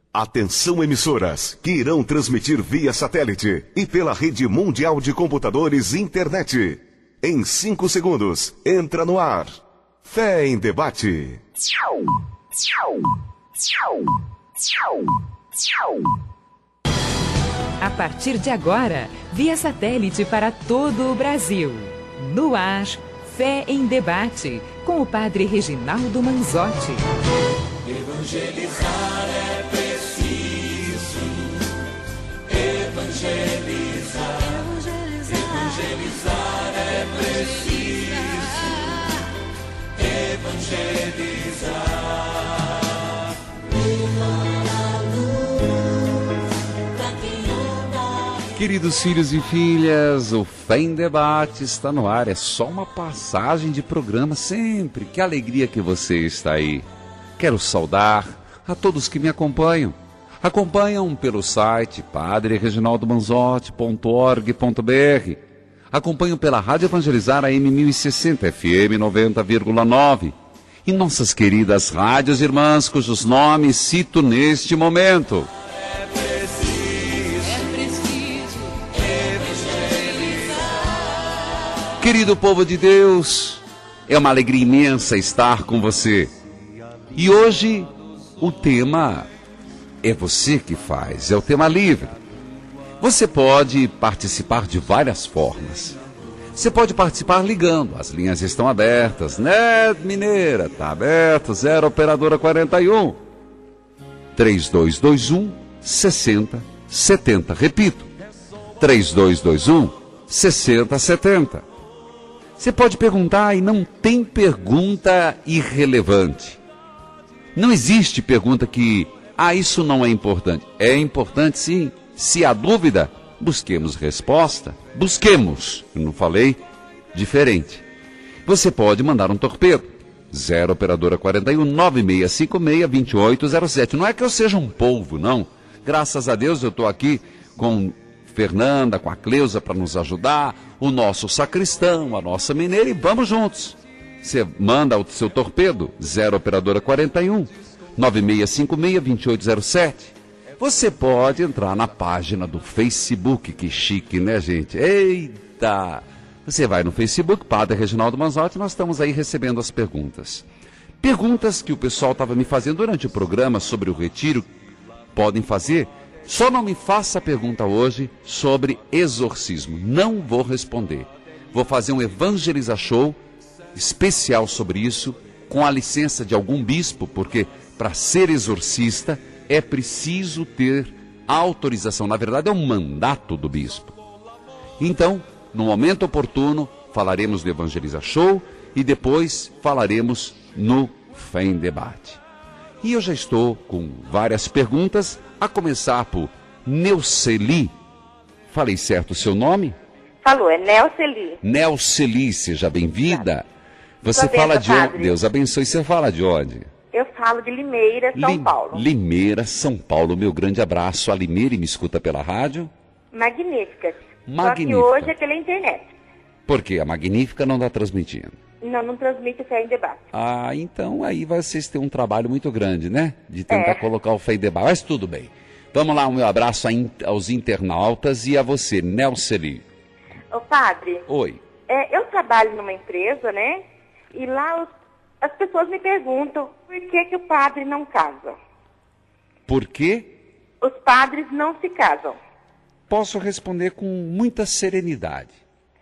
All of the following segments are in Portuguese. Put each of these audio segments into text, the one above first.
Atenção, emissoras que irão transmitir via satélite e pela rede mundial de computadores e internet. Em 5 segundos, entra no ar. Fé em Debate. A partir de agora, via satélite para todo o Brasil. No ar, Fé em Debate, com o padre Reginaldo Manzotti. Evangelizar é preciso. Evangelizar. Evangelizar é preciso. Evangelizar. Queridos filhos e filhas, o Fé em Debate está no ar. É só uma passagem de programa sempre. Que alegria que você está aí. Quero saudar a todos que me acompanham. Acompanham pelo site padrereginaldomanzotti.org.br. Acompanham pela Rádio Evangelizar AM 1060 FM 90,9. E nossas queridas rádios irmãs, cujos nomes cito neste momento. Querido povo de Deus, é uma alegria imensa estar com você. E hoje o tema é você que faz, é o tema livre. Você pode participar de várias formas. Você pode participar ligando, as linhas estão abertas, né, Mineira? Está aberto, 0 operadora 41 3221 6070. Repito, 3221 6070. Você pode perguntar e não tem pergunta irrelevante. Não existe pergunta que, isso não é importante. É importante sim. Se há dúvida, busquemos resposta. Busquemos. Eu não falei diferente. Você pode mandar um torpedo. 0 operadora 41 9656 2807. Não é que eu seja um polvo, não. Graças a Deus eu estou aqui com Fernanda, com a Cleusa para nos ajudar, o nosso sacristão, a nossa mineira, e vamos juntos. Você manda o seu torpedo, 0 operadora 41 9656 2807. Você pode entrar na página do Facebook, que chique, né, gente? Eita! Você vai no Facebook, Padre Reginaldo Manzotti, nós estamos aí recebendo as perguntas. Perguntas que o pessoal estava me fazendo durante o programa sobre o retiro, podem fazer. Só não me faça a pergunta hoje sobre exorcismo. Não vou responder. Vou fazer um Evangeliza Show especial sobre isso, com a licença de algum bispo, porque para ser exorcista é preciso ter autorização. Na verdade, é um mandato do bispo. Então, no momento oportuno, falaremos do Evangeliza Show e depois falaremos no Fé em Debate. E eu já estou com várias perguntas, a começar por Neuceli. Falei certo o seu nome? Falou, é Neuceli. Neuceli, seja bem-vinda. Você fala de onde? Deus abençoe. Você fala de onde? Eu falo de Limeira, São Paulo. Limeira, São Paulo. Meu grande abraço a Limeira, e me escuta pela rádio. Magnífica. Magnífica. Só que hoje é pela internet. Por quê? A Magnífica não está transmitindo. Não transmite Fé em Debate. Então aí vocês têm um trabalho muito grande, né? De tentar colocar o Fé em Debate. Mas tudo bem. Vamos lá, um meu abraço aos internautas e a você, Neuceli. Ô, padre. Oi. Eu trabalho numa empresa, né? E lá as pessoas me perguntam por que o padre não casa. Por quê? Os padres não se casam. Posso responder com muita serenidade.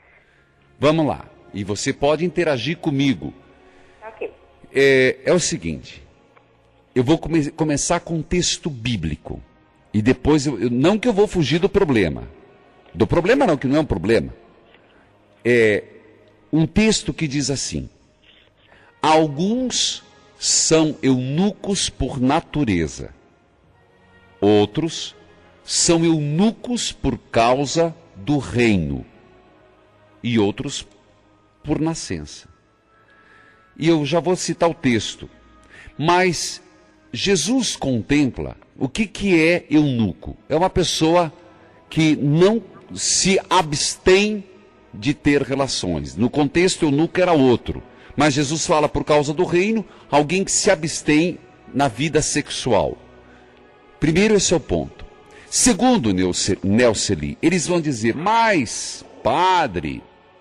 Vamos lá. E você pode interagir comigo. Ok. É o seguinte. Eu vou começar com um texto bíblico. E depois, não que eu vou fugir do problema. Do problema não, que não é um problema. É um texto que diz assim: alguns são eunucos por natureza. Outros são eunucos por causa do reino. E outros por nascença. E eu já vou citar o texto. Mas Jesus contempla o que é eunuco. É uma pessoa que não se abstém de ter relações. No contexto, eunuco era outro. Mas Jesus fala por causa do reino, alguém que se abstém na vida sexual. Primeiro, esse é o ponto. Segundo, Nelceli, eles vão dizer, mas, padre,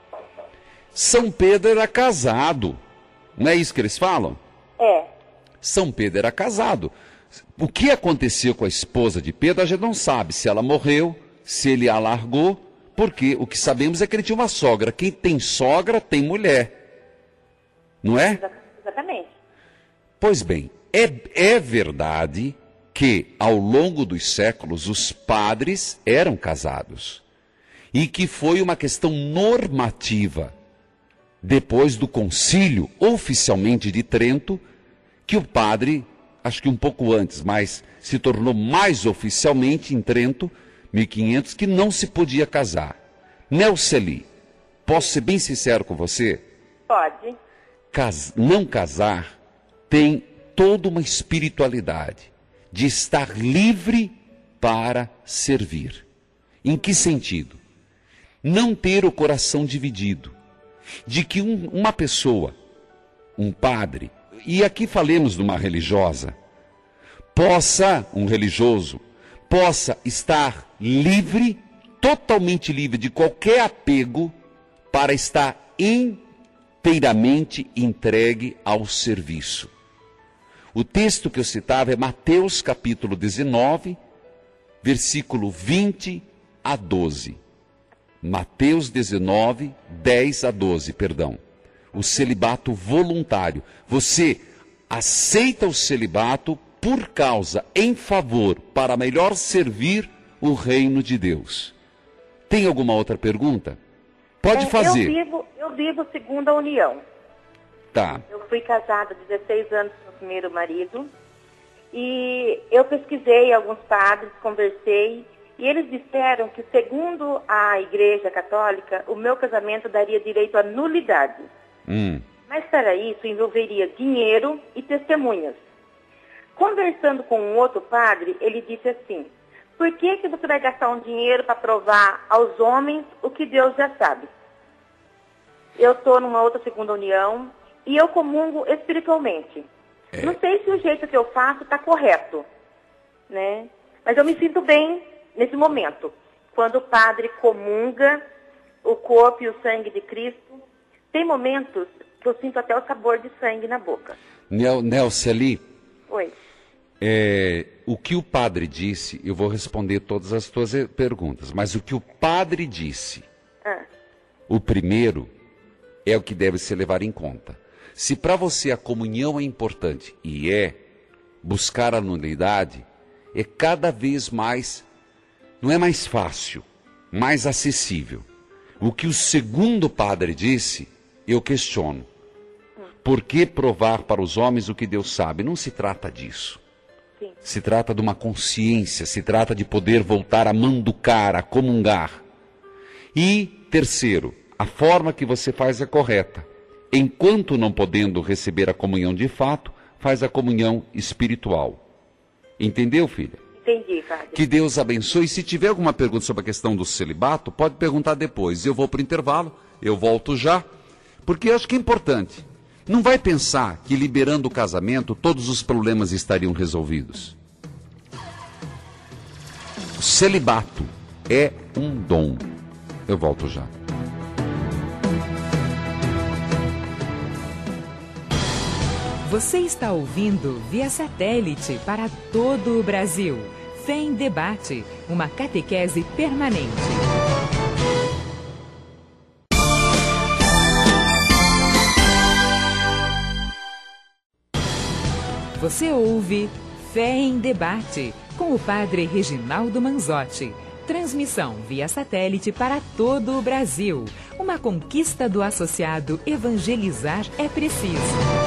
São Pedro era casado. Não é isso que eles falam? É. São Pedro era casado. O que aconteceu com a esposa de Pedro, a gente não sabe. Se ela morreu, se ele a largou, porque o que sabemos é que ele tinha uma sogra. Quem tem sogra, tem mulher. Não é? Exatamente. Pois bem, é verdade que ao longo dos séculos os padres eram casados. E que foi uma questão normativa, depois do concílio oficialmente de Trento, que o padre, acho que um pouco antes, mas se tornou mais oficialmente em Trento, 1500, que não se podia casar. Nelceli, posso ser bem sincero com você? Pode. Não casar tem toda uma espiritualidade de estar livre para servir. Em que sentido? Não ter o coração dividido. De que uma pessoa, um padre, e aqui falemos de uma religiosa, um religioso, possa estar livre, totalmente livre de qualquer apego, para estar inteiramente entregue ao serviço. O texto que eu citava é Mateus capítulo 19, versículo 20 a 12. Mateus 19, 10 a 12, perdão. O celibato voluntário. Você aceita o celibato por causa, em favor, para melhor servir o reino de Deus. Tem alguma outra pergunta? Pode fazer. Eu vivo segundo a união. Tá. Eu fui casada há 16 anos com o primeiro marido. E eu pesquisei alguns padres, conversei. E eles disseram que, segundo a Igreja Católica, o meu casamento daria direito à nulidade. Mas para isso envolveria dinheiro e testemunhas. Conversando com um outro padre, ele disse assim: por que você vai gastar um dinheiro para provar aos homens o que Deus já sabe? Eu estou numa outra segunda união e eu comungo espiritualmente. Não sei se o jeito que eu faço está correto, né? Mas eu me sinto bem nesse momento, quando o padre comunga o corpo e o sangue de Cristo. Tem momentos que eu sinto até o sabor de sangue na boca. Nelceli, Oi. O que o padre disse, eu vou responder todas as tuas perguntas, mas o que o padre disse, o primeiro, é o que deve ser levado em conta. Se para você a comunhão é importante, e buscar a nulidade, é cada vez mais, não é mais fácil, mais acessível. O que o segundo padre disse, eu questiono. Por que provar para os homens o que Deus sabe? Não se trata disso. Sim. Se trata de uma consciência, se trata de poder voltar a manducar, a comungar. E, terceiro, a forma que você faz é correta. Enquanto não podendo receber a comunhão de fato, faz a comunhão espiritual. Entendeu, filha? Entendi, padre. Que Deus abençoe. Se tiver alguma pergunta sobre a questão do celibato, pode perguntar depois. Eu vou para o intervalo, eu volto já, porque eu acho que é importante. Não vai pensar que liberando o casamento todos os problemas estariam resolvidos. O celibato é um dom. Eu volto já. Você está ouvindo via satélite para todo o Brasil. Fé em Debate, uma catequese permanente. Você ouve Fé em Debate, com o padre Reginaldo Manzotti. Transmissão via satélite para todo o Brasil. Uma conquista do associado Evangelizar é Preciso.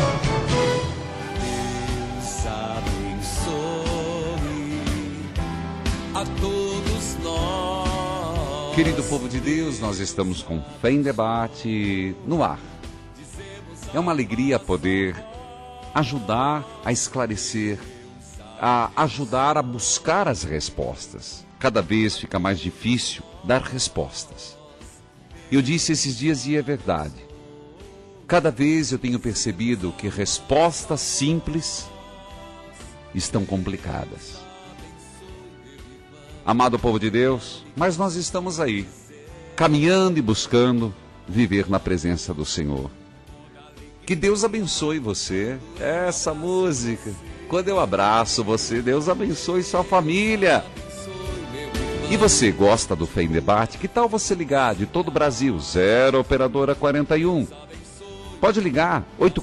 A todos nós. Querido povo de Deus, nós estamos com Fé em Debate no ar. É uma alegria poder ajudar a esclarecer, a ajudar a buscar as respostas. Cada vez fica mais difícil dar respostas. Eu disse esses dias e é verdade. Cada vez eu tenho percebido que respostas simples estão complicadas. amado povo de Deus, mas nós estamos aí, caminhando e buscando viver na presença do Senhor. Que Deus abençoe você. Essa música, quando eu abraço você, Deus abençoe sua família. E você gosta do Fé em Debate? Que tal você ligar de todo o Brasil? 0 operadora 41. Pode ligar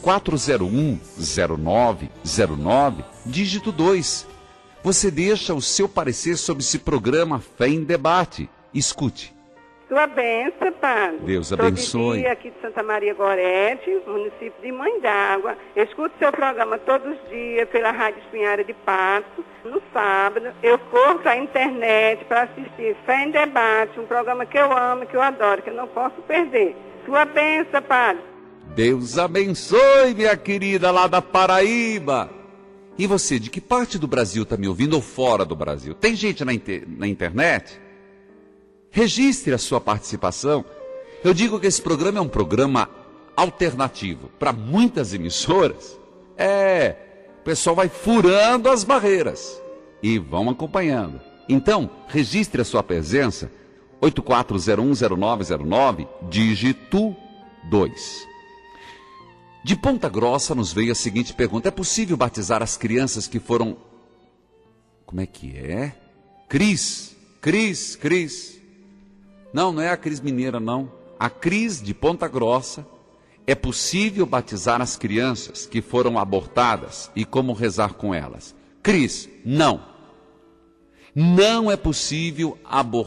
8401-0909, dígito 2. Você deixa o seu parecer sobre esse programa Fé em Debate. Escute. Sua bênção, Padre. Deus abençoe. Sou aqui de Santa Maria Gorete, município de Mãe d'Água. Eu escuto seu programa todos os dias pela Rádio Espinhara de Pato. No sábado, eu corro para a internet para assistir Fé em Debate, um programa que eu amo, que eu adoro, que eu não posso perder. Sua bênção, Padre. Deus abençoe, minha querida, lá da Paraíba. E você, de que parte do Brasil está me ouvindo ou fora do Brasil? Tem gente na internet? Registre a sua participação. Eu digo que esse programa é um programa alternativo para muitas emissoras. O pessoal vai furando as barreiras e vão acompanhando. Então, registre a sua presença, 84010909, dígito 2. De Ponta Grossa nos veio a seguinte pergunta: é possível batizar as crianças que foram... Como é que é? Cris. Não é a Cris Mineira, não. A Cris de Ponta Grossa. É possível batizar as crianças que foram abortadas e como rezar com elas? Cris, não. Não é possível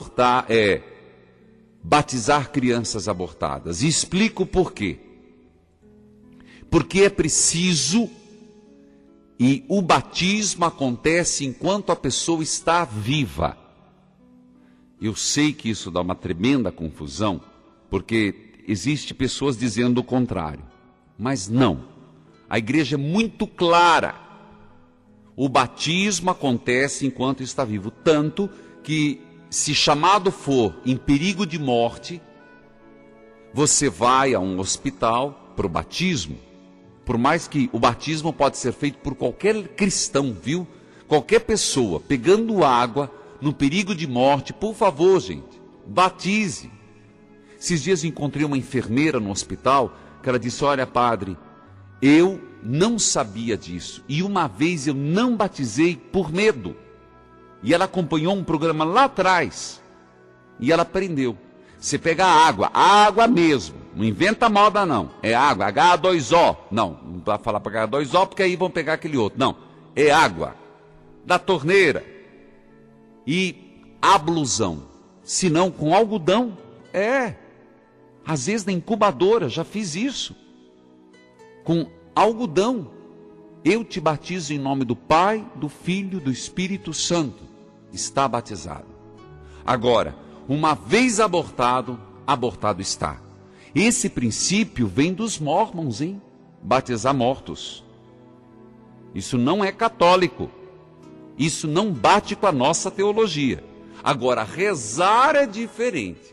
batizar crianças abortadas. E explico por quê. Porque é preciso, e o batismo acontece enquanto a pessoa está viva. Eu sei que isso dá uma tremenda confusão, porque existe pessoas dizendo o contrário. Mas não. A igreja é muito clara. O batismo acontece enquanto está vivo. Tanto que, se chamado for em perigo de morte, você vai a um hospital para o batismo. Por mais que o batismo pode ser feito por qualquer cristão, viu? Qualquer pessoa pegando água no perigo de morte, por favor, gente, batize. Esses dias encontrei uma enfermeira no hospital, que ela disse: olha, padre, eu não sabia disso, e uma vez eu não batizei por medo. E ela acompanhou um programa lá atrás, e ela aprendeu. Você pega água mesmo, não inventa moda não, é água, H2O, não vai falar para H2O, porque aí vão pegar aquele outro, não, é água, da torneira, e ablusão, se não com algodão, às vezes na incubadora, já fiz isso, com algodão. Eu te batizo em nome do Pai, do Filho, do Espírito Santo. Está batizado. Agora, uma vez abortado, abortado está. Esse princípio vem dos mormons, hein? Batizar mortos. Isso não é católico. Isso não bate com a nossa teologia. Agora, rezar é diferente.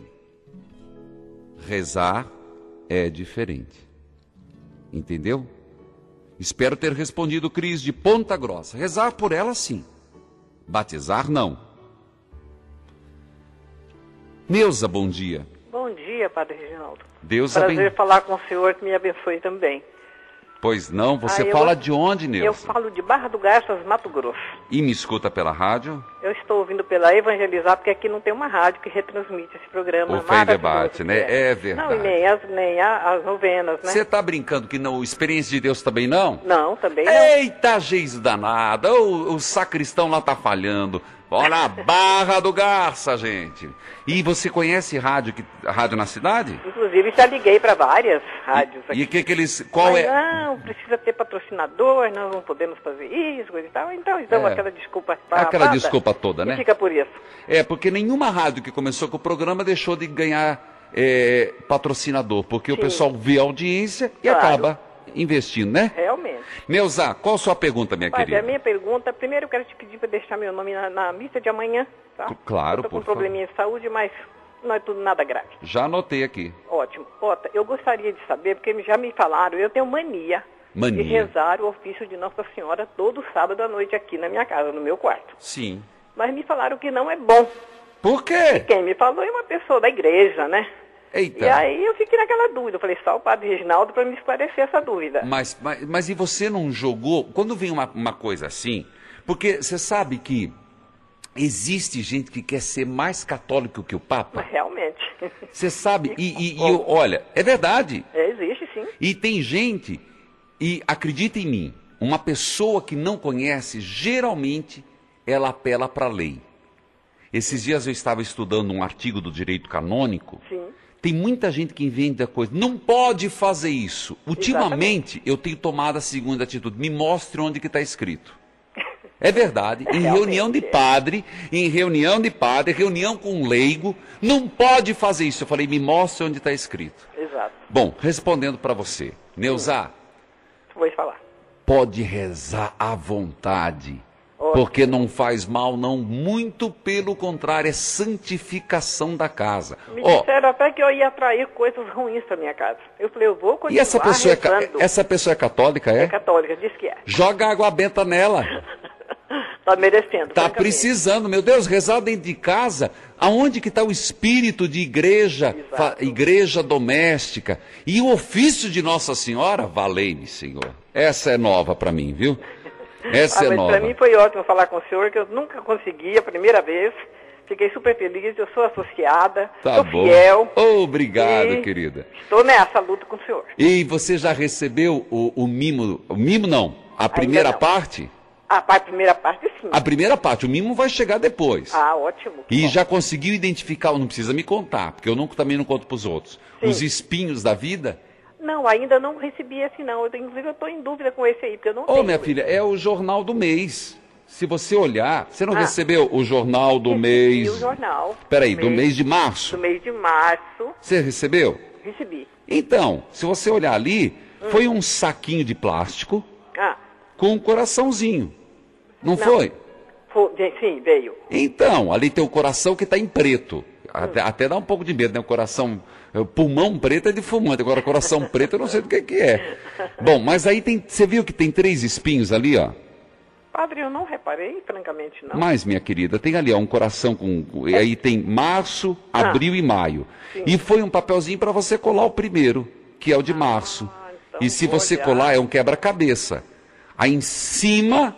Rezar é diferente. Entendeu? Espero ter respondido, Cris, de Ponta Grossa. Rezar por ela, sim. Batizar, não. Neuza, bom dia. Bom dia, Padre Reginaldo. Deus Prazer falar com o senhor, que me abençoe também. Pois não, você fala de onde, Neuza? Eu falo de Barra do Garças, Mato Grosso. E me escuta pela rádio? Eu estou ouvindo pela Evangelizar, porque aqui não tem uma rádio que retransmite esse programa. O Fé em Debate, né? É verdade. Não, e nem as novenas, né? Você está brincando que não, Experiência de Deus também não? Não, também não. Eita, geis danada, o sacristão lá tá falhando. Olha a Barra do Garça, gente. E você conhece rádio na cidade? Inclusive, já liguei para várias rádios aqui. E o que eles... Não, precisa ter patrocinador, nós não podemos fazer isso, coisa e tal. Então, aquela desculpa... Aquela desculpa toda, né? E fica por isso. Porque nenhuma rádio que começou com o programa deixou de ganhar patrocinador, porque o pessoal vê a audiência e acaba investindo, né? Realmente. Neuza, qual a sua pergunta, minha querida? A minha pergunta, primeiro eu quero te pedir para deixar meu nome na missa de amanhã, tá? Claro, por favor. Eu estou com um probleminha de saúde, mas não é tudo nada grave. Já anotei aqui. Ótimo. Ota, eu gostaria de saber, porque já me falaram, eu tenho mania de rezar o ofício de Nossa Senhora todo sábado à noite aqui na minha casa, no meu quarto. Sim. mas me falaram que não é bom. Por quê? Quem me falou é uma pessoa da igreja, né? Eita. E aí eu fiquei naquela dúvida. Eu falei, só o padre Reginaldo para me esclarecer essa dúvida. Mas e você não jogou? Quando vem uma coisa assim, porque você sabe que existe gente que quer ser mais católico que o Papa? Mas realmente. Você sabe, olha, é verdade. Existe sim. E tem gente, e acredita em mim, uma pessoa que não conhece, geralmente, ela apela para a lei. Esses dias eu estava estudando um artigo do direito canônico. Sim. Tem muita gente que inventa coisa. Não pode fazer isso. Ultimamente, eu tenho tomado a segunda atitude. Me mostre onde que está escrito. É verdade. Em reunião de padre, reunião com um leigo, não pode fazer isso. Eu falei, me mostre onde está escrito. Exato. Bom, respondendo para você. Neuza, vou falar. Pode rezar à vontade. Porque não faz mal, não. Muito pelo contrário, é santificação da casa. Me disseram até que eu ia atrair coisas ruins para minha casa. Eu falei, eu vou continuar. E essa pessoa é católica, é? É católica, diz que é. Joga água benta nela. Tá merecendo. Tá precisando, meu Deus, rezar dentro de casa. Aonde que está o espírito de igreja, igreja doméstica? E o ofício de Nossa Senhora? Valei-me, Senhor. Essa é nova para mim, viu? Essa é nova. Para mim foi ótimo falar com o senhor, que eu nunca consegui, a primeira vez. Fiquei super feliz, eu sou associada, sou fiel. Obrigado, querida. Estou nessa luta com o senhor. E você já recebeu o mimo? O mimo não, a primeira parte? A primeira parte sim. A primeira parte, o mimo vai chegar depois. Ótimo. E já conseguiu identificar, não precisa me contar, porque eu também não conto para os outros. Sim. Os espinhos da vida? Não, ainda não recebi esse não. Inclusive eu estou em dúvida com esse aí, porque eu não tenho. Minha filha, é o jornal do mês. Se você olhar, você não recebeu o jornal do mês? O jornal. Peraí, do mês de março? Do mês de março. Você recebeu? Recebi. Então, se você olhar ali, foi um saquinho de plástico com um coraçãozinho. Não foi? Sim, veio. Então, ali tem o coração que está em preto. Até dá um pouco de medo, né? O coração, pulmão preto é de fumante, agora coração preto eu não sei do que é. Bom, mas aí você viu que tem 3 espinhos ali, ó? Padre, eu não reparei, francamente não. Mas, minha querida, tem ali, ó, um coração e aí tem março, abril e maio. Sim. E foi um papelzinho para você colar o primeiro, que é o de março. Então e se você colar, é um quebra-cabeça. Aí em cima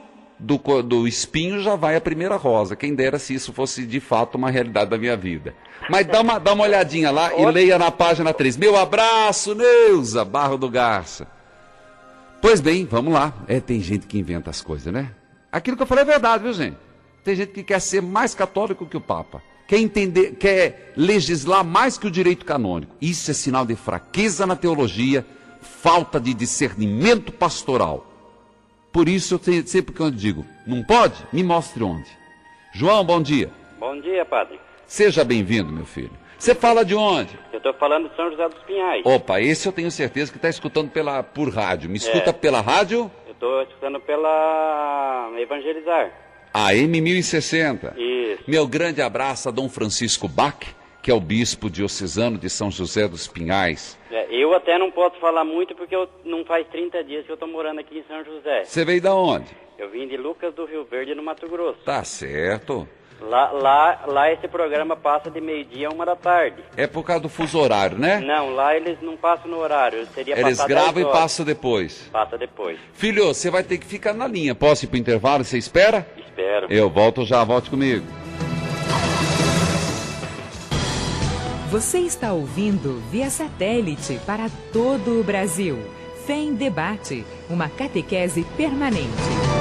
do espinho já vai a primeira rosa. Quem dera se isso fosse de fato uma realidade da minha vida. Mas dá uma olhadinha lá e leia na página 3. Meu abraço, Neuza, Barro do Garça. Pois bem, vamos lá. Tem gente que inventa as coisas, né? Aquilo que eu falei é verdade, viu, gente? Tem gente que quer ser mais católico que o Papa. Quer entender, quer legislar mais que o direito canônico. Isso é sinal de fraqueza na teologia, falta de discernimento pastoral. Por isso, eu sempre que eu digo, não pode? Me mostre onde. João, bom dia. Bom dia, padre. Seja bem-vindo, meu filho. Você fala de onde? Eu estou falando de São José dos Pinhais. Opa, esse eu tenho certeza que está escutando por rádio. Me escuta pela rádio? Eu estou escutando pela Evangelizar. AM 1060. Isso. Meu grande abraço a Dom Francisco Bach, que é o bispo diocesano de São José dos Pinhais. Eu até não posso falar muito porque não faz 30 dias que eu estou morando aqui em São José. Você veio da onde? Eu vim de Lucas do Rio Verde, no Mato Grosso. Tá certo. Lá esse programa passa de meio-dia a 1 da tarde. É por causa do fuso horário, né? Não, lá eles não passam no horário. Eles gravam e passam depois. Passa depois. Filho, você vai ter que ficar na linha. Posso ir pro intervalo? Você espera? Espero. Eu volto já, volte comigo. Você está ouvindo via satélite para todo o Brasil. Fé em Debate, uma catequese permanente.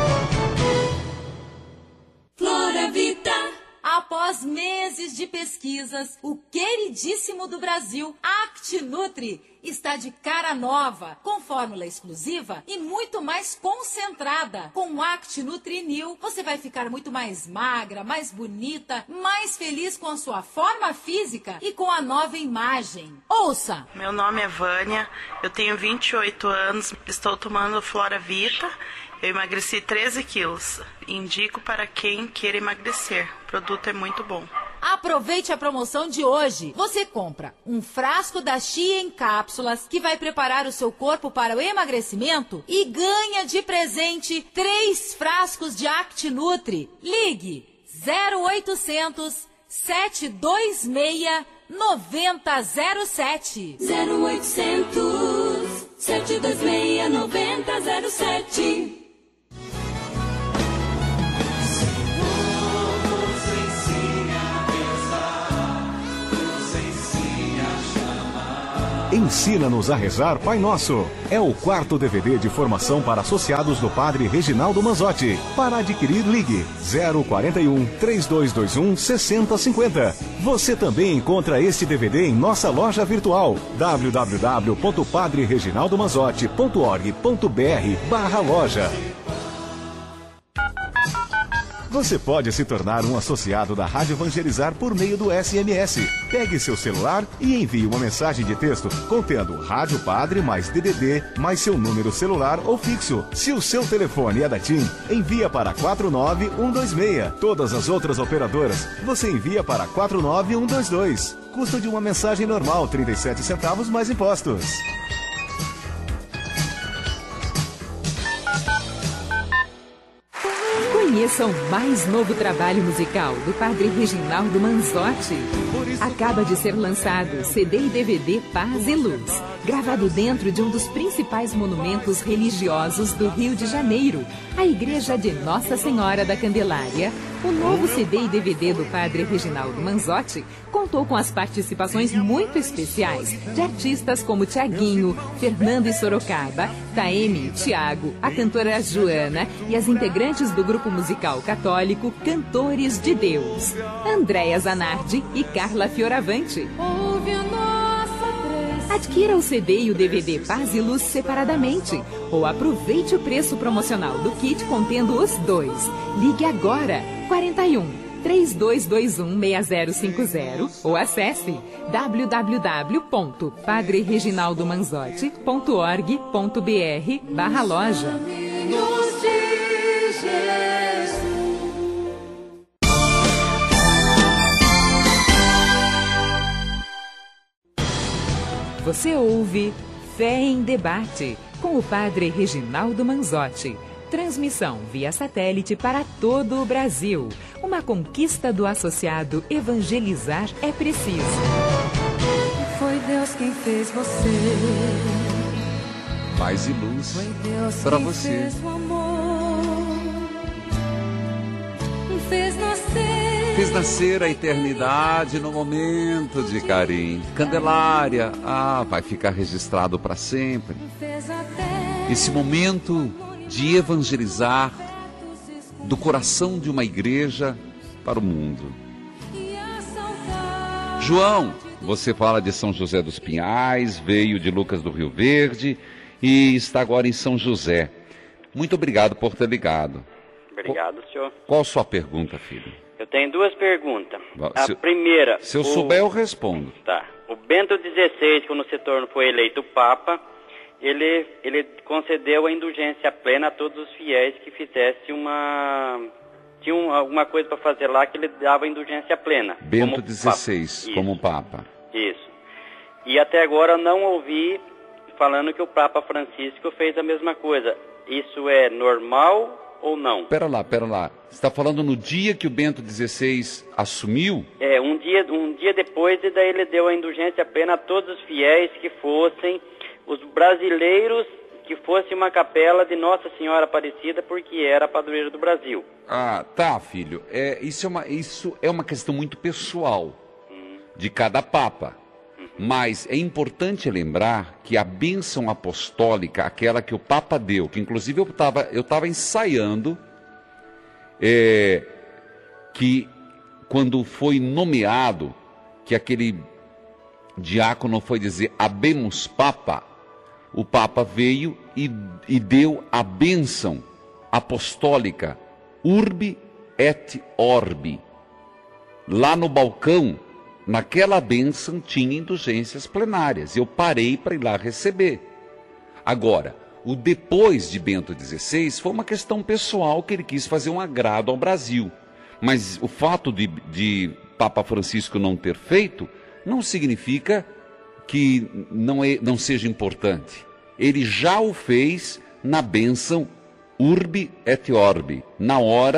Flora Vita. Após meses de pesquisas, o queridíssimo do Brasil, ActiNutri, está de cara nova, com fórmula exclusiva e muito mais concentrada. Com o ActiNutri New, você vai ficar muito mais magra, mais bonita, mais feliz com a sua forma física e com a nova imagem. Ouça! Meu nome é Vânia, eu tenho 28 anos, estou tomando Flora Vita. Eu emagreci 13 quilos. Indico para quem queira emagrecer. O produto é muito bom. Aproveite a promoção de hoje. Você compra um frasco da Chia em cápsulas, que vai preparar o seu corpo para o emagrecimento, e ganha de presente 3 frascos de ActiNutri. Ligue 0800 726 9007. 0800 726 9007. Ensina-nos a rezar Pai Nosso. É o 4º DVD de formação para associados do Padre Reginaldo Manzotti. Para adquirir, ligue 041 3221 6050. Você também encontra este DVD em nossa loja virtual www.padrereginaldomanzotti.org.br/loja. Você pode se tornar um associado da Rádio Evangelizar por meio do SMS. Pegue seu celular e envie uma mensagem de texto contendo Rádio Padre mais DDD mais seu número celular ou fixo. Se o seu telefone é da TIM, envia para 49126. Todas as outras operadoras, você envia para 49122. Custo de uma mensagem normal, 37 centavos mais impostos. Conheça o mais novo trabalho musical do Padre Reginaldo Manzotti. Acaba de ser lançado CD e DVD Paz e Luz, gravado dentro de um dos principais monumentos religiosos do Rio de Janeiro, a Igreja de Nossa Senhora da Candelária. O novo CD e DVD do Padre Reginaldo Manzotti contou com as participações muito especiais de artistas como Tiaguinho, Fernando e Sorocaba, Taeme, Tiago, a cantora Joana e as integrantes do grupo musical católico Cantores de Deus, Andréa Zanardi e Carla Fioravante. Adquira o CD e o DVD Paz e Luz separadamente ou aproveite o preço promocional do kit contendo os dois. Ligue agora 41 3221 6050 ou acesse www.padrereginaldomanzotti.org.br/loja. Você ouve Fé em Debate, com o Padre Reginaldo Manzotti. Transmissão via satélite para todo o Brasil. Uma conquista do associado Evangelizar é Preciso. Foi Deus quem fez você. Paz e luz para você. Fez o amor. Fez nascer a eternidade no momento de carinho. Candelária, vai ficar registrado para sempre. Esse momento de evangelizar do coração de uma igreja para o mundo. João, você fala de São José dos Pinhais, veio de Lucas do Rio Verde e está agora em São José. Muito obrigado por ter ligado. Obrigado, senhor. Qual a sua pergunta, filho? Eu tenho duas perguntas. A primeira... Se eu souber, eu respondo. Tá. O Bento XVI, quando foi eleito Papa, ele concedeu a indulgência plena a todos os fiéis que fizessem tinham alguma coisa para fazer lá, que ele dava indulgência plena. Bento XVI, como Papa. Isso. E até agora eu não ouvi falando que o Papa Francisco fez a mesma coisa. Isso é normal ou não? Pera lá. Você está falando no dia que o Bento XVI assumiu? É, um dia depois, e daí ele deu a indulgência plena a todos os fiéis que fossem, os brasileiros que fosse uma capela de Nossa Senhora Aparecida, porque era a padroeira do Brasil. Tá, filho. Isso é uma questão muito pessoal de cada Papa. Mas é importante lembrar que a bênção apostólica, aquela que o Papa deu, que inclusive eu estava ensaiando, que quando foi nomeado, que aquele diácono foi dizer Habemus Papa, o Papa veio e deu a bênção apostólica, Urbi et Orbi. Lá no balcão, naquela bênção tinha indulgências plenárias. Eu parei para ir lá receber. Agora, o depois de Bento XVI foi uma questão pessoal que ele quis fazer um agrado ao Brasil. Mas o fato de Papa Francisco não ter feito não significa que não seja importante. Ele já o fez na bênção Urbi et Orbi, na hora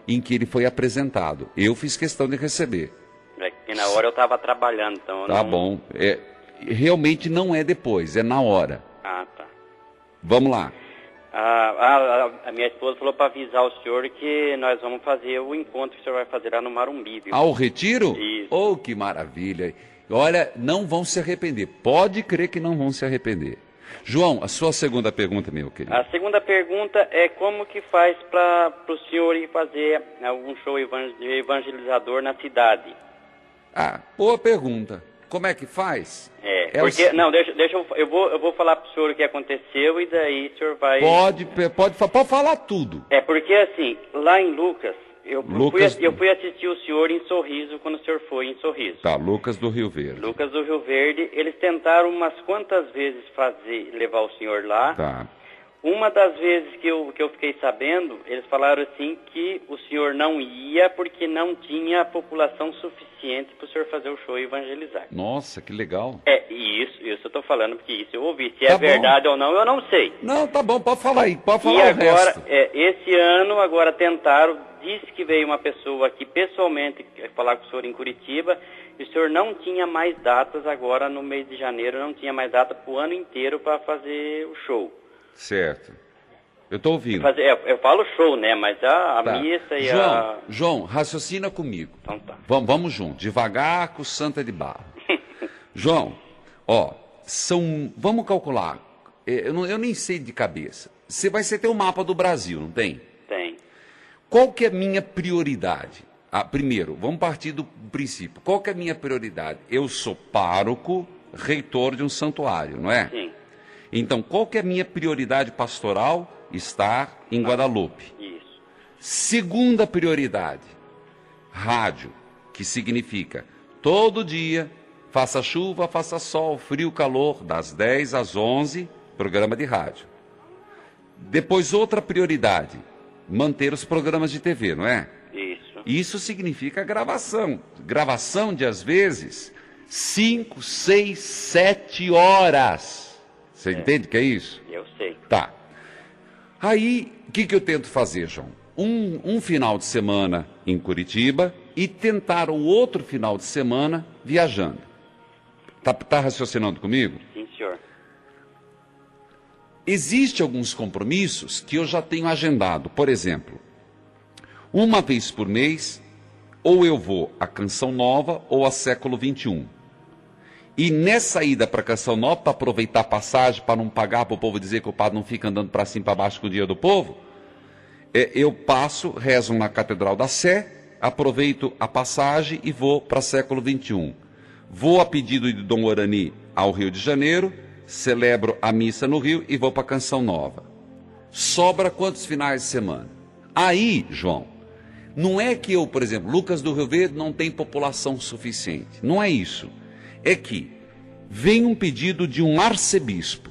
em que ele foi apresentado. Eu fiz questão de receber. É que na hora eu estava trabalhando, então... eu Tá não... bom. Realmente não é depois, é na hora. Ah, tá. Vamos lá. A minha esposa falou para avisar o senhor que nós vamos fazer o encontro que o senhor vai fazer lá no Marumbi, viu? Ao retiro? Isso. Oh, que maravilha. Olha, não vão se arrepender. Pode crer que não vão se arrepender. João, a sua segunda pergunta, meu querido. A segunda pergunta é como que faz para o senhor ir fazer algum show evangelizador na cidade? Ah, boa pergunta. Como é que faz? Porque, não, eu vou falar para o senhor o que aconteceu e daí o senhor vai... Pode falar tudo. É porque assim, lá em Lucas, eu fui assistir o senhor em Sorriso quando o senhor foi em Sorriso. Tá, Lucas do Rio Verde. Lucas do Rio Verde, eles tentaram umas quantas vezes levar o senhor lá. Tá. Uma das vezes que eu fiquei sabendo, eles falaram assim que o senhor não ia porque não tinha população suficiente para o senhor fazer o show e evangelizar. Nossa, que legal. Isso eu estou falando porque isso eu ouvi. Se é verdade ou não, eu não sei. Não, tá bom, pode falar aí, pode falar e o agora, resto. Esse ano, agora tentaram, disse que veio uma pessoa aqui pessoalmente falar com o senhor em Curitiba, e o senhor não tinha mais datas agora no mês de janeiro, não tinha mais data para o ano inteiro para fazer o show. Certo. Eu estou ouvindo. Eu falo show, né? Mas a missa e João, raciocina comigo. Então tá. Vamos junto, devagar com Santa de Barro. João, vamos calcular. Eu nem sei de cabeça. Você vai ter um mapa do Brasil, não tem? Tem. Qual que é a minha prioridade? Primeiro, vamos partir do princípio. Qual que é a minha prioridade? Eu sou pároco, reitor de um santuário, não é? Sim. Então, qual que é a minha prioridade pastoral? Estar em Guadalupe. Isso. Segunda prioridade, rádio, que significa todo dia, faça chuva, faça sol, frio, calor, das 10 às 11, programa de rádio. Depois, outra prioridade, manter os programas de TV, não é? Isso. Isso significa gravação. Gravação de, às vezes, 5, 6, 7 horas. Você entende o que é isso? Eu sei. Tá. Aí, o que eu tento fazer, João? Um final de semana em Curitiba e tentar o outro final de semana viajando. Tá raciocinando comigo? Sim, senhor. Existem alguns compromissos que eu já tenho agendado. Por exemplo, uma vez por mês, ou eu vou à Canção Nova ou a Século XXI. E nessa ida para a Canção Nova, para aproveitar a passagem, para não pagar para o povo dizer que o padre não fica andando para cima e para baixo com o dinheiro do povo, eu passo, rezo na Catedral da Sé, aproveito a passagem e vou para Século XXI. Vou a pedido de Dom Orani ao Rio de Janeiro, celebro a missa no Rio e vou para a Canção Nova. Sobra quantos finais de semana? Aí, João, não é que eu, por exemplo, Lucas do Rio Verde não tem população suficiente. Não é isso. É que vem um pedido de um arcebispo,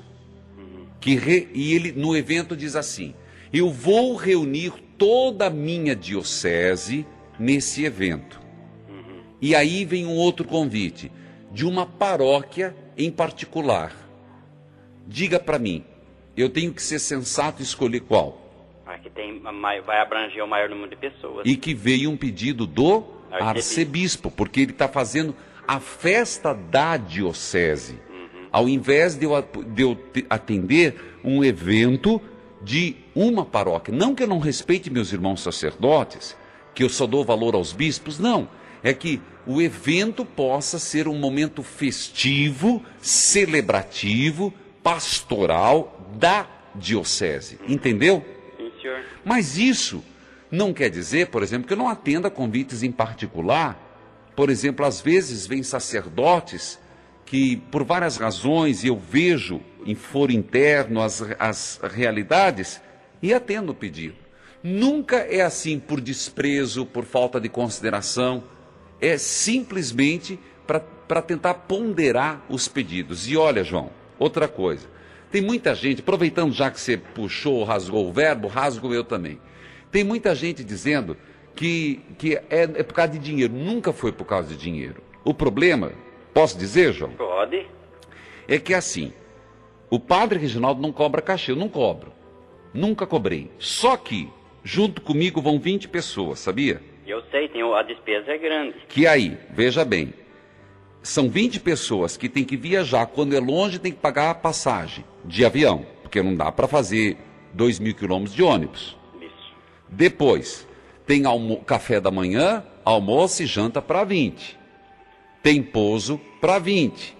e ele no evento diz assim, eu vou reunir toda a minha diocese nesse evento. E aí vem um outro convite, de uma paróquia em particular. Diga para mim, eu tenho que ser sensato e escolher qual? Que vai abranger o maior número de pessoas. E que veio um pedido do arcebispo, porque ele está fazendo a festa da diocese, ao invés de eu atender um evento de uma paróquia. Não que eu não respeite meus irmãos sacerdotes, que eu só dou valor aos bispos, não. É que o evento possa ser um momento festivo, celebrativo, pastoral da diocese. Entendeu? Sim, senhor. Mas isso não quer dizer, por exemplo, que eu não atenda convites em particular. Por exemplo, às vezes vêm sacerdotes que, por várias razões, eu vejo em foro interno as realidades e atendo o pedido. Nunca é assim por desprezo, por falta de consideração. É simplesmente para tentar ponderar os pedidos. E olha, João, outra coisa. Tem muita gente, aproveitando já que você puxou, rasgou o verbo, rasgo eu também. Tem muita gente dizendo que é por causa de dinheiro. Nunca foi por causa de dinheiro. O problema, posso dizer, João? Pode. É que assim, o padre Reginaldo não cobra cachê, eu não cobro. Nunca cobrei. Só que junto comigo vão 20 pessoas, sabia? Eu sei, a despesa é grande. Que aí, veja bem, são 20 pessoas que tem que viajar, quando é longe tem que pagar a passagem de avião, porque não dá para fazer 2.000 quilômetros de ônibus. Isso. Depois, tem café da manhã, almoço e janta para 20. Tem pouso para 20.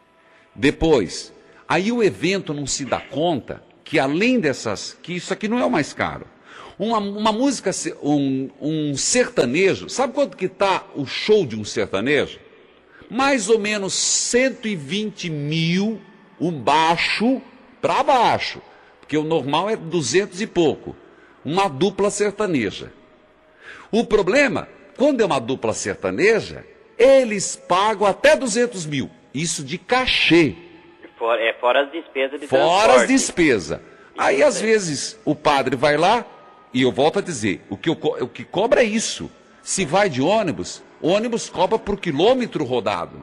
Depois, aí o evento não se dá conta que além dessas, que isso aqui não é o mais caro. Uma música, um sertanejo, sabe quanto que está o show de um sertanejo? Mais ou menos 120 mil, um baixo para baixo, porque o normal é 200 e pouco, uma dupla sertaneja. O problema, quando é uma dupla sertaneja, eles pagam até 200 mil, isso de cachê. Fora as despesas de transporte. Fora as despesas. Aí, às vezes, o padre vai lá, e eu volto a dizer, o que cobra é isso. Se vai de ônibus, o ônibus cobra por quilômetro rodado.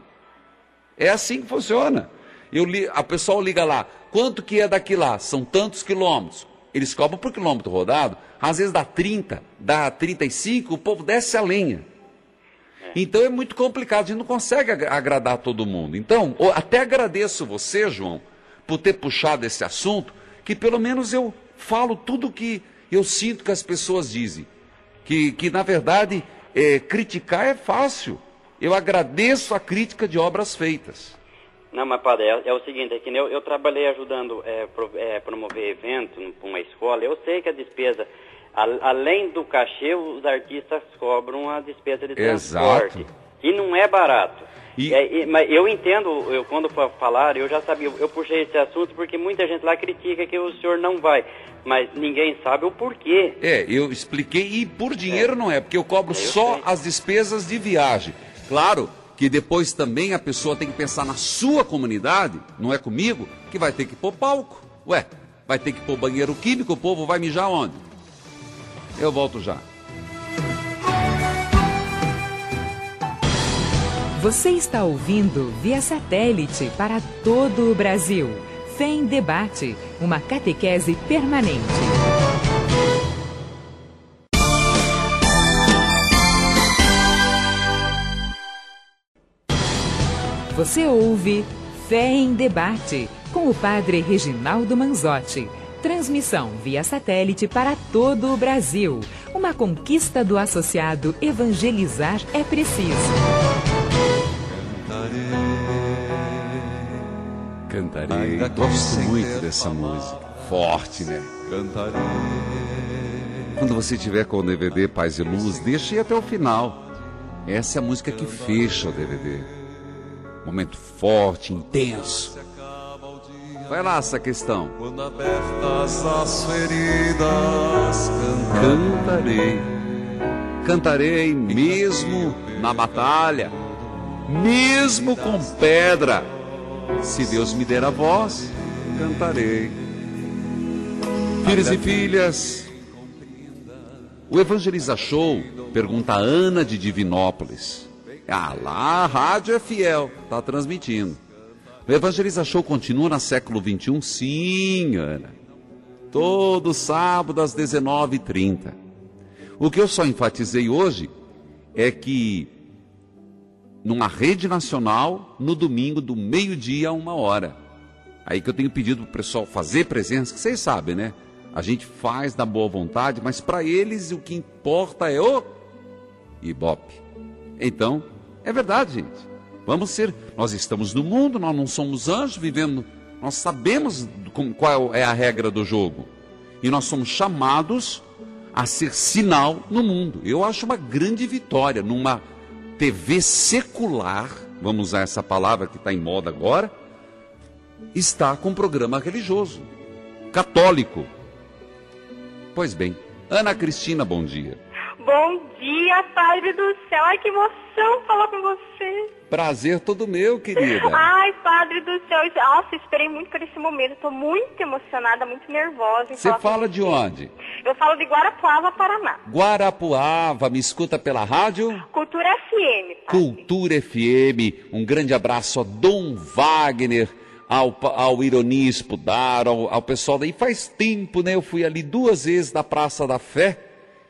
É assim que funciona. A pessoa liga lá, quanto que é daqui lá? São tantos quilômetros. Eles cobram por quilômetro rodado, às vezes dá 30, dá 35, o povo desce a lenha. Então é muito complicado, a gente não consegue agradar todo mundo. Então, até agradeço você, João, por ter puxado esse assunto, que pelo menos eu falo tudo que eu sinto que as pessoas dizem. Que na verdade, criticar é fácil. Eu agradeço a crítica de obras feitas. Não, mas padre, é o seguinte, é que eu trabalhei ajudando promover evento para uma escola. Eu sei que a despesa, além do cachê, os artistas cobram a despesa de transporte. Exato. E não é barato. Mas eu entendo, quando falar, eu já sabia, eu puxei esse assunto porque muita gente lá critica que o senhor não vai, mas ninguém sabe o porquê. Eu expliquei, e por dinheiro não é, porque eu cobro só as despesas de viagem. Claro que depois também a pessoa tem que pensar na sua comunidade, não é comigo, que vai ter que pôr palco. Vai ter que pôr banheiro químico, o povo vai mijar onde? Eu volto já. Você está ouvindo via satélite para todo o Brasil. Fé em Debate, uma catequese permanente. Você ouve Fé em Debate, com o padre Reginaldo Manzotti. Transmissão via satélite para todo o Brasil. Uma conquista do associado Evangelizar é Preciso. Cantarei. Gosto muito dessa música. Forte, né? Cantarei. Quando você tiver com o DVD Paz e Luz, deixe até o final. Essa é a música que fecha o DVD. Momento forte, intenso. Vai lá, essa questão. Quando abertas as feridas, cantarei. Cantarei mesmo na batalha, mesmo com pedra. Se Deus me der a voz, cantarei. Filhos e filhas, o Evangeliza Show, pergunta a Ana de Divinópolis. Lá a rádio é fiel, está transmitindo. O Evangeliza Show continua no século XXI? Sim, Ana. Todo sábado às 19h30. O que eu só enfatizei hoje é que numa rede nacional, no domingo, do meio-dia a 1h. Aí que eu tenho pedido para o pessoal fazer presença, que vocês sabem, né? A gente faz da boa vontade, mas para eles o que importa é o Ibope. Então, é verdade, gente. Nós estamos no mundo, nós não somos anjos, vivendo, nós sabemos qual é a regra do jogo. E nós somos chamados a ser sinal no mundo. Eu acho uma grande vitória numa TV secular, vamos usar essa palavra que está em moda agora, está com um programa religioso, católico. Pois bem, Ana Cristina, bom dia. Bom dia, Padre do Céu. Ai, que emoção falar com você. Prazer todo meu, querida. Ai, Padre do Céu. Nossa, esperei muito por esse momento. Estou muito emocionada, muito nervosa. Você fala de onde? Eu falo de Guarapuava, Paraná. Guarapuava, me escuta pela rádio? Cultura FM. Padre. Cultura FM. Um grande abraço a Dom Wagner, ao Ironia Espudar, ao pessoal daí. Faz tempo, né? Eu fui ali 2 vezes na Praça da Fé.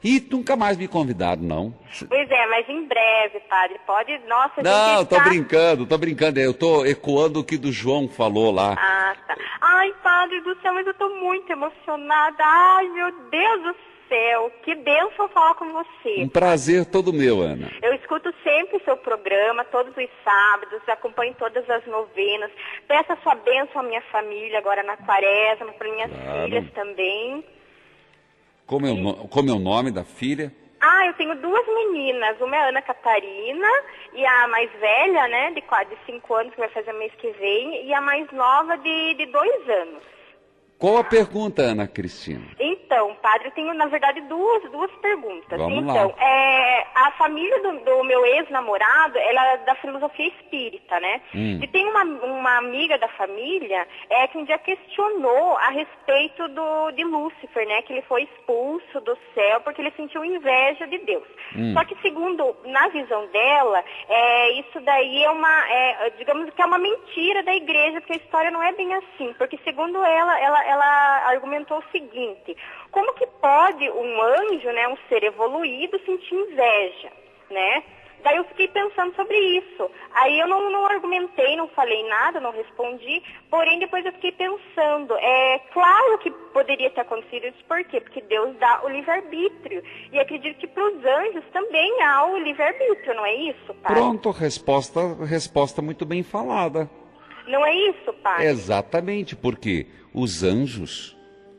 E nunca mais me convidaram, não. Pois é, mas em breve, padre, pode... Nossa, Não, gente tô brincando. Eu tô ecoando o que do João falou lá. Ah, tá. Ai, padre do céu, mas eu tô muito emocionada. Ai, meu Deus do céu, que bênção falar com você. Um prazer todo meu, Ana. Eu escuto sempre o seu programa, todos os sábados, acompanho todas as novenas. Peço a sua bênção à minha família agora na quaresma, para minhas filhas também. Como é o nome da filha? Ah, eu tenho 2 meninas. Uma é a Ana Catarina, e a mais velha, né, de 5 anos, que vai fazer mês que vem, e a mais nova de 2 anos. Qual a pergunta, Ana Cristina? Então, padre, eu tenho, na verdade, duas perguntas. Vamos então, lá. A família do meu ex-namorado, ela é da filosofia espírita, né? E tem uma amiga da família que um dia questionou a respeito de Lúcifer, né? Que ele foi expulso do céu porque ele sentiu inveja de Deus. Só que, segundo, na visão dela, isso daí digamos que é uma mentira da igreja, porque a história não é bem assim. Porque, segundo ela argumentou o seguinte: como que pode um anjo, né, um ser evoluído, sentir inveja, né? Daí eu fiquei pensando sobre isso. Aí eu não argumentei, não falei nada, não respondi, porém depois eu fiquei pensando, claro que poderia ter acontecido isso, por quê? Porque Deus dá o livre-arbítrio, e acredito que para os anjos também há o livre-arbítrio, não é isso, pai? Pronto, resposta muito bem falada. Não é isso, pai? Exatamente, porque os anjos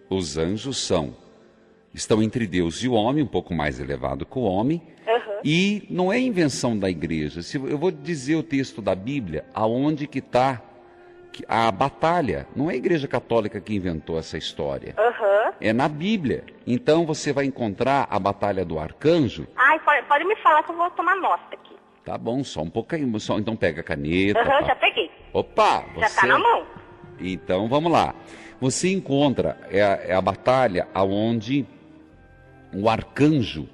estão entre Deus e o homem, um pouco mais elevado que o homem, e não é invenção da igreja. Eu vou dizer o texto da Bíblia, aonde que está a batalha. Não é a igreja católica que inventou essa história. É na Bíblia. Então você vai encontrar a batalha do arcanjo. Ai, pode me falar que eu vou tomar nota aqui. Tá bom, só um pouquinho. Então pega a caneta. Já peguei. Opa! Já tá na mão. Então vamos lá. Você encontra a batalha aonde o arcanjo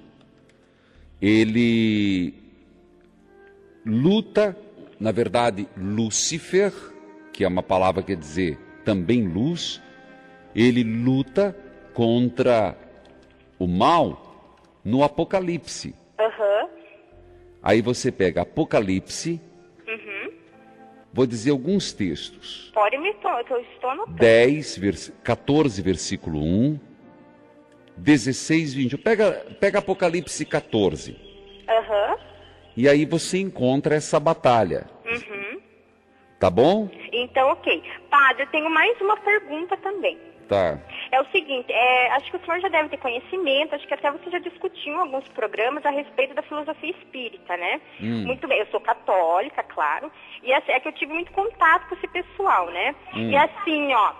ele luta, na verdade, Lúcifer, que é uma palavra que quer dizer também luz, ele luta contra o mal no Apocalipse. Aí você pega Apocalipse, vou dizer alguns textos. Pode me eu estou anotando. 14, versículo 1, 16, 20. Pega Apocalipse 14. E aí você encontra essa batalha. Tá bom? Então, ok. Padre, eu tenho mais uma pergunta também. Tá. É o seguinte, acho que o senhor já deve ter conhecimento, acho que até você já discutiu em alguns programas a respeito da filosofia espírita, né? Muito bem, eu sou católica, claro, e é que eu tive muito contato com esse pessoal, né? E assim, ó,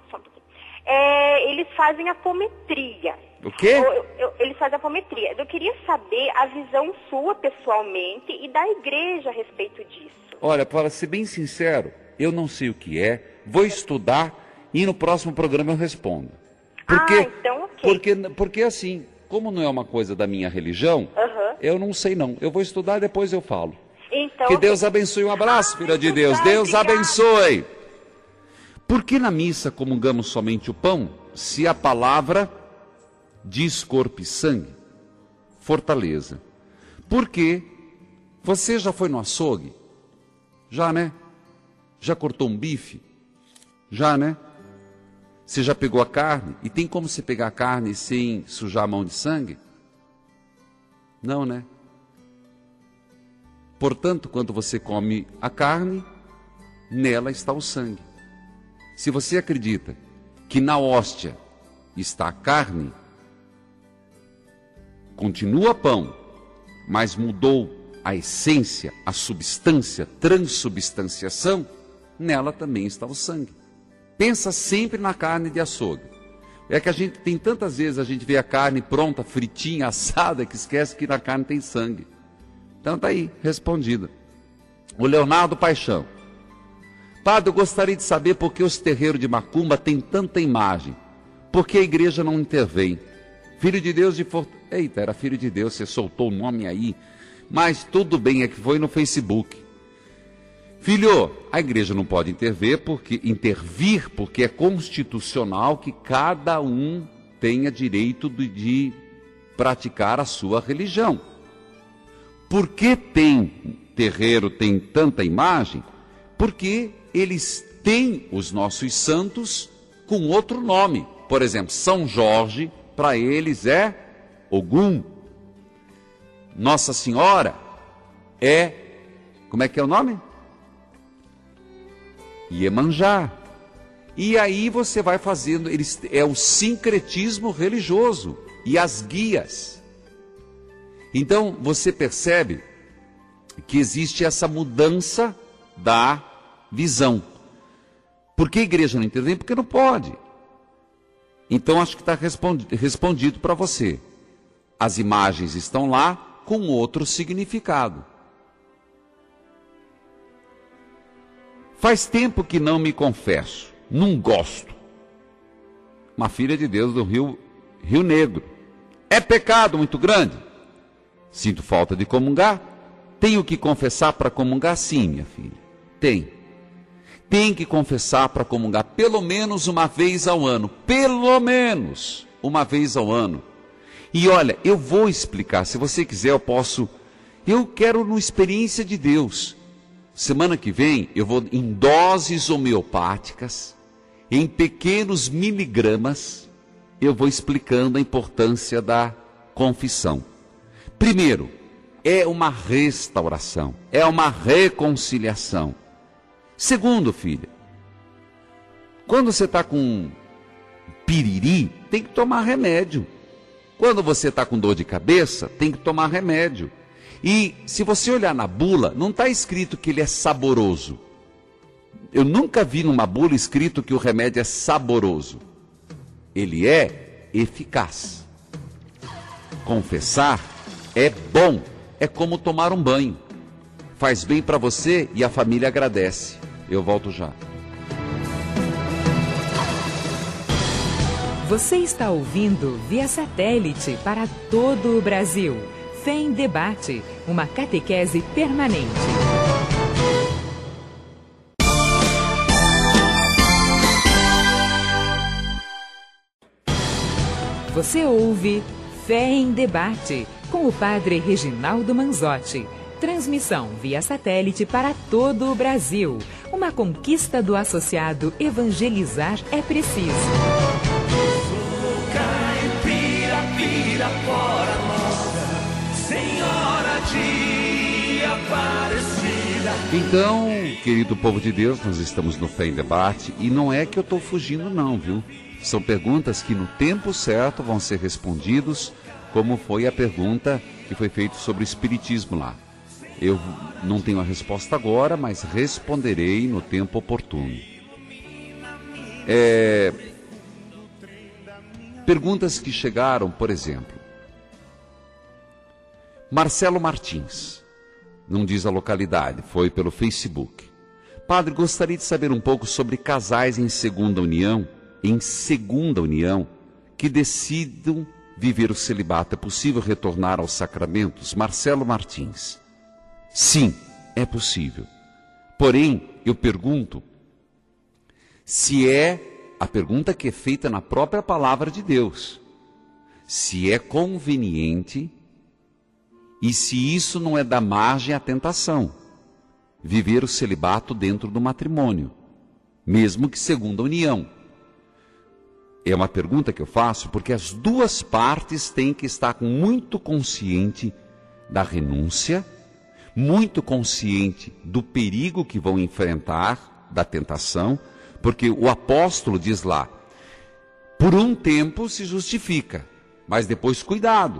eles fazem apometria. O quê? Eles fazem apometria. Eu queria saber a visão sua pessoalmente e da igreja a respeito disso. Olha, para ser bem sincero, eu não sei o que é, vou estudar e no próximo programa eu respondo. Então ok. Porque assim, como não é uma coisa da minha religião, eu não sei não. Eu vou estudar e depois eu falo. Então, que Deus abençoe. Um abraço, filha de Deus. Deus abençoe. Por que na missa comungamos somente o pão, se a palavra diz corpo e sangue? Fortaleza. Porque você já foi no açougue? Já, né? Já cortou um bife? Já, né? Você já pegou a carne? E tem como você pegar a carne sem sujar a mão de sangue? Não, né? Portanto, quando você come a carne, nela está o sangue. Se você acredita que na hóstia está a carne, continua pão, mas mudou a essência, a substância, transubstanciação, nela também está o sangue. Pensa sempre na carne de açougue. É que a gente tem tantas vezes, a gente vê a carne pronta, fritinha, assada, que esquece que na carne tem sangue. Então tá aí, respondida. O Leonardo Paixão. Padre, eu gostaria de saber por que os terreiros de macumba têm tanta imagem. Por que a igreja não intervém? Filho de Deus de Fortaleza. Eita, era Filho de Deus, você soltou o nome aí. Mas tudo bem, é que foi no Facebook. Filho, a igreja não pode intervir porque é constitucional que cada um tenha direito de praticar a sua religião. Por que tem terreiro, tem tanta imagem? Porque eles têm os nossos santos com outro nome. Por exemplo, São Jorge, para eles é Ogum. Nossa Senhora é, como é que é o nome? Iemanjá. E aí você vai fazendo, é o sincretismo religioso e as guias. Então você percebe que existe essa mudança da visão. Por que a igreja não intervém? Porque não pode. Então acho que está respondido para você. As imagens estão lá com outro significado. Faz tempo que não me confesso, não gosto. Uma filha de Deus do Rio Negro. É pecado muito grande? Sinto falta de comungar? Tenho que confessar para comungar? Sim, minha filha, tem. Tem que confessar para comungar pelo menos uma vez ao ano. Pelo menos uma vez ao ano. E olha, eu vou explicar, se você quiser eu quero uma experiência de Deus. Semana que vem eu vou em doses homeopáticas, em pequenos miligramas, eu vou explicando a importância da confissão. Primeiro, é uma restauração, é uma reconciliação. Segundo, filha, quando você está com piriri, tem que tomar remédio. Quando você está com dor de cabeça, tem que tomar remédio. E se você olhar na bula, não está escrito que ele é saboroso. Eu nunca vi numa bula escrito que o remédio é saboroso. Ele é eficaz. Confessar é bom, é como tomar um banho. Faz bem para você e a família agradece. Eu volto já. Você está ouvindo via satélite para todo o Brasil. Fé em Debate, uma catequese permanente. Você ouve Fé em Debate, com o Padre Reginaldo Manzotti. Transmissão via satélite para todo o Brasil. Uma conquista do associado Evangelizar é Preciso. Caipira, Pirapora Nossa Senhora de Aparecida. Então, querido povo de Deus, nós estamos no Fé em Debate e não é que eu estou fugindo não, viu? São perguntas que no tempo certo vão ser respondidos, como foi a pergunta que foi feita sobre o Espiritismo lá. Eu não tenho a resposta agora, mas responderei no tempo oportuno. Perguntas que chegaram, por exemplo. Marcelo Martins, não diz a localidade, foi pelo Facebook. Padre, gostaria de saber um pouco sobre casais em segunda união, que decidam viver o celibato. É possível retornar aos sacramentos? Marcelo Martins. Sim, é possível. Porém, eu pergunto se é a pergunta que é feita na própria palavra de Deus. Se é conveniente e se isso não é dar margem à tentação. Viver o celibato dentro do matrimônio, mesmo que segunda união. É uma pergunta que eu faço porque as duas partes têm que estar muito consciente da renúncia, muito consciente do perigo que vão enfrentar, da tentação, porque o apóstolo diz lá, por um tempo se justifica, mas depois cuidado.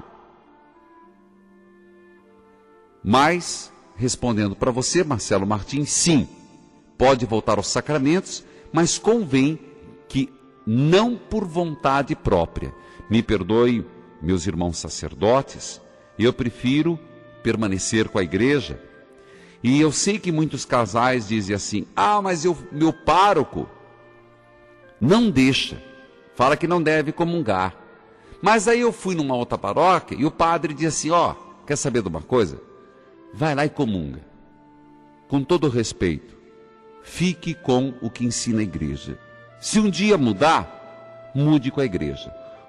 Mas, respondendo para você, Marcelo Martins, sim, pode voltar aos sacramentos, mas convém que não por vontade própria. Me perdoe, meus irmãos sacerdotes, eu prefiro permanecer com a igreja. E eu sei que muitos casais dizem assim, mas meu pároco não deixa, fala que não deve comungar. Mas aí eu fui numa outra paróquia e o padre disse assim, quer saber de uma coisa? Vai lá e comunga. Com todo respeito, fique com o que ensina a igreja. Se um dia mudar, mude com a igreja.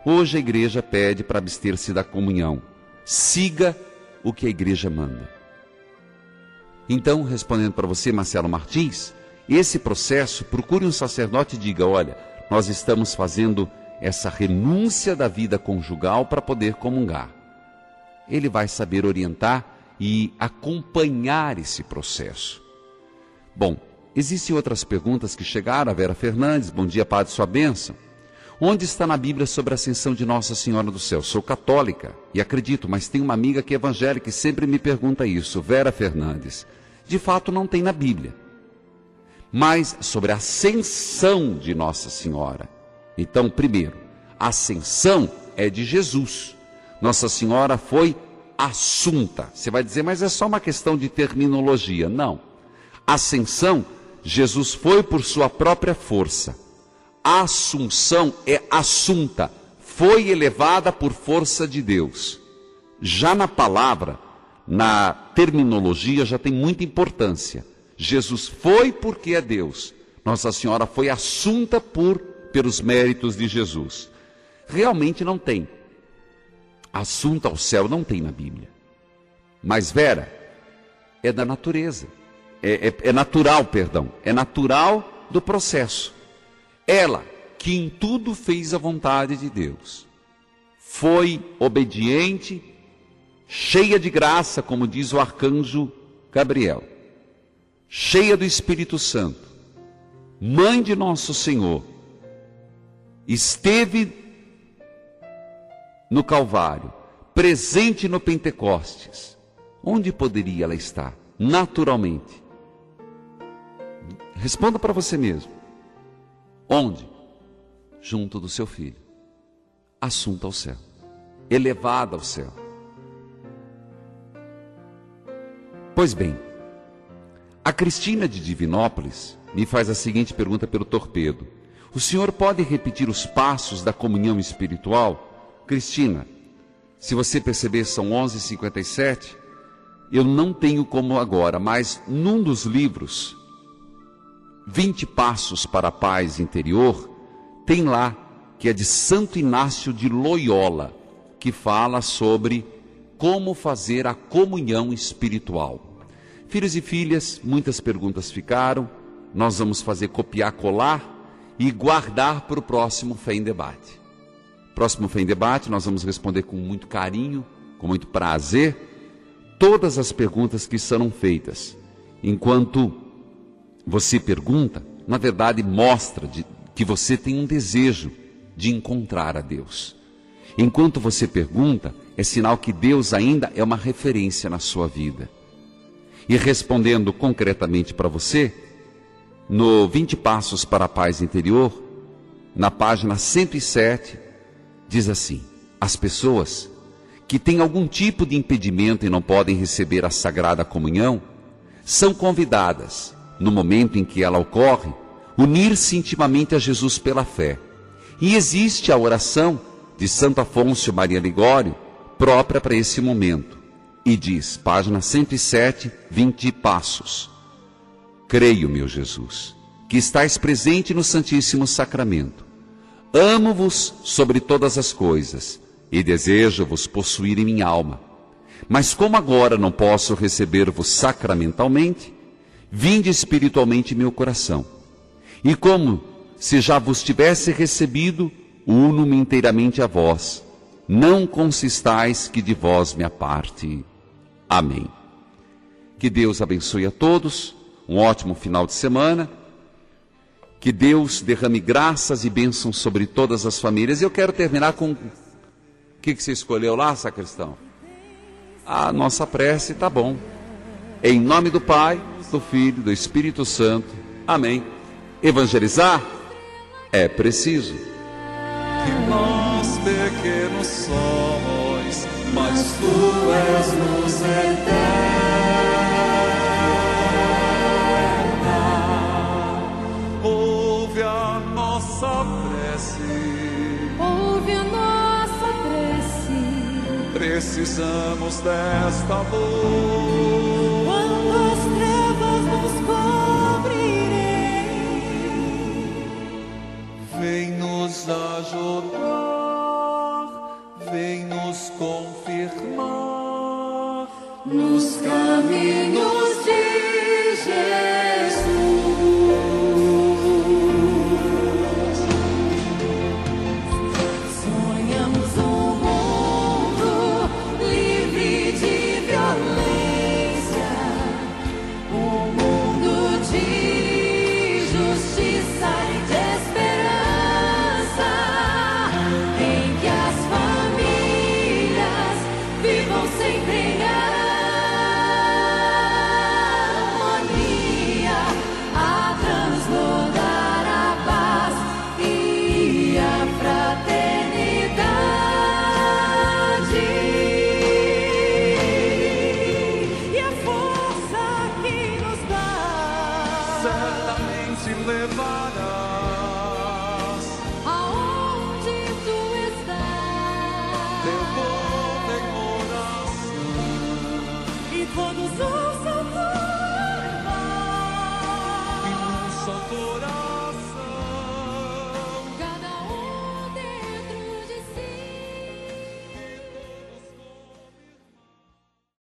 Hoje a igreja pede para abster-se da comunhão. Siga o que a igreja manda. Então, respondendo para você, Marcelo Martins, esse processo, procure um sacerdote e diga: olha, nós estamos fazendo essa renúncia da vida conjugal para poder comungar. Ele vai saber orientar e acompanhar esse processo. Bom, existem outras perguntas que chegaram. A Vera Fernandes: bom dia, padre, sua bênção. Onde está na Bíblia sobre a ascensão de Nossa Senhora do Céu? Sou católica e acredito, mas tenho uma amiga que é evangélica e sempre me pergunta isso. Vera Fernandes: de fato não tem na Bíblia. Mas sobre a ascensão de Nossa Senhora. Então, primeiro, a ascensão é de Jesus. Nossa Senhora foi assunta. Você vai dizer, mas é só uma questão de terminologia. Não. Ascensão, Jesus foi por sua própria força. A assunção é assunta, foi elevada por força de Deus. Já na palavra, na terminologia, já tem muita importância. Jesus foi porque é Deus. Nossa Senhora foi assunta pelos méritos de Jesus. Realmente não tem. Assunta ao céu não tem na Bíblia. Mas, Vera, é da natureza. É natural, perdão. É natural do processo. Ela, que em tudo fez a vontade de Deus, foi obediente, cheia de graça, como diz o arcanjo Gabriel, cheia do Espírito Santo, mãe de nosso Senhor, esteve no Calvário, presente no Pentecostes. Onde poderia ela estar? Naturalmente. Responda para você mesmo. Onde? Junto do seu filho, assunta ao céu, elevada ao céu. Pois bem, a Cristina de Divinópolis me faz a seguinte pergunta pelo torpedo: o senhor pode repetir os passos da comunhão espiritual? Cristina, se você perceber, são 11h57, eu não tenho como agora, mas num dos livros, 20 Passos para a Paz Interior, tem lá, que é de Santo Inácio de Loyola, que fala sobre como fazer a comunhão espiritual. Filhos e filhas, muitas perguntas ficaram, nós vamos fazer copiar, colar e guardar para o próximo Fé em Debate. Próximo Fé em Debate, nós vamos responder com muito carinho, com muito prazer, todas as perguntas que serão feitas. Enquanto você pergunta, na verdade mostra que você tem um desejo de encontrar a Deus. Enquanto você pergunta, é sinal que Deus ainda é uma referência na sua vida. E respondendo concretamente para você, no 20 Passos para a Paz Interior, na página 107, diz assim: as pessoas que têm algum tipo de impedimento e não podem receber a Sagrada Comunhão, são convidadas, no momento em que ela ocorre, unir-se intimamente a Jesus pela fé. E existe a oração de Santo Afonso Maria Ligório, própria para esse momento. E diz, página 107, 20 passos: creio, meu Jesus, que estais presente no Santíssimo Sacramento. Amo-vos sobre todas as coisas e desejo-vos possuir em minha alma. Mas como agora não posso receber-vos sacramentalmente, vinde espiritualmente em meu coração. E como se já vos tivesse recebido, uno-me inteiramente a vós. Não consistais que de vós me aparte. Amém. Que Deus abençoe a todos, um ótimo final de semana. Que Deus derrame graças e bênçãos sobre todas as famílias. E eu quero terminar com... O que você escolheu lá, sacristão? A nossa prece, tá bom. Em nome do Pai, do Filho, do Espírito Santo. Amém. Evangelizar é preciso. Que nós pequenos somos, mas tu és luz eterna. Ouve a nossa prece. Ouve a nossa prece. Precisamos desta luz. Quando as trevas nos cobrirem, vem nos ajudar. nos confirmar nos caminhos de Jesus. Sonhamos um mundo livre de violência, um mundo de justiça e de esperança, em que as famílias vivam sempre em harmonia, a transbordar a paz e a fraternidade, e a força que nos dá certamente levarás aonde tu estás, teu povo em oração. e todos os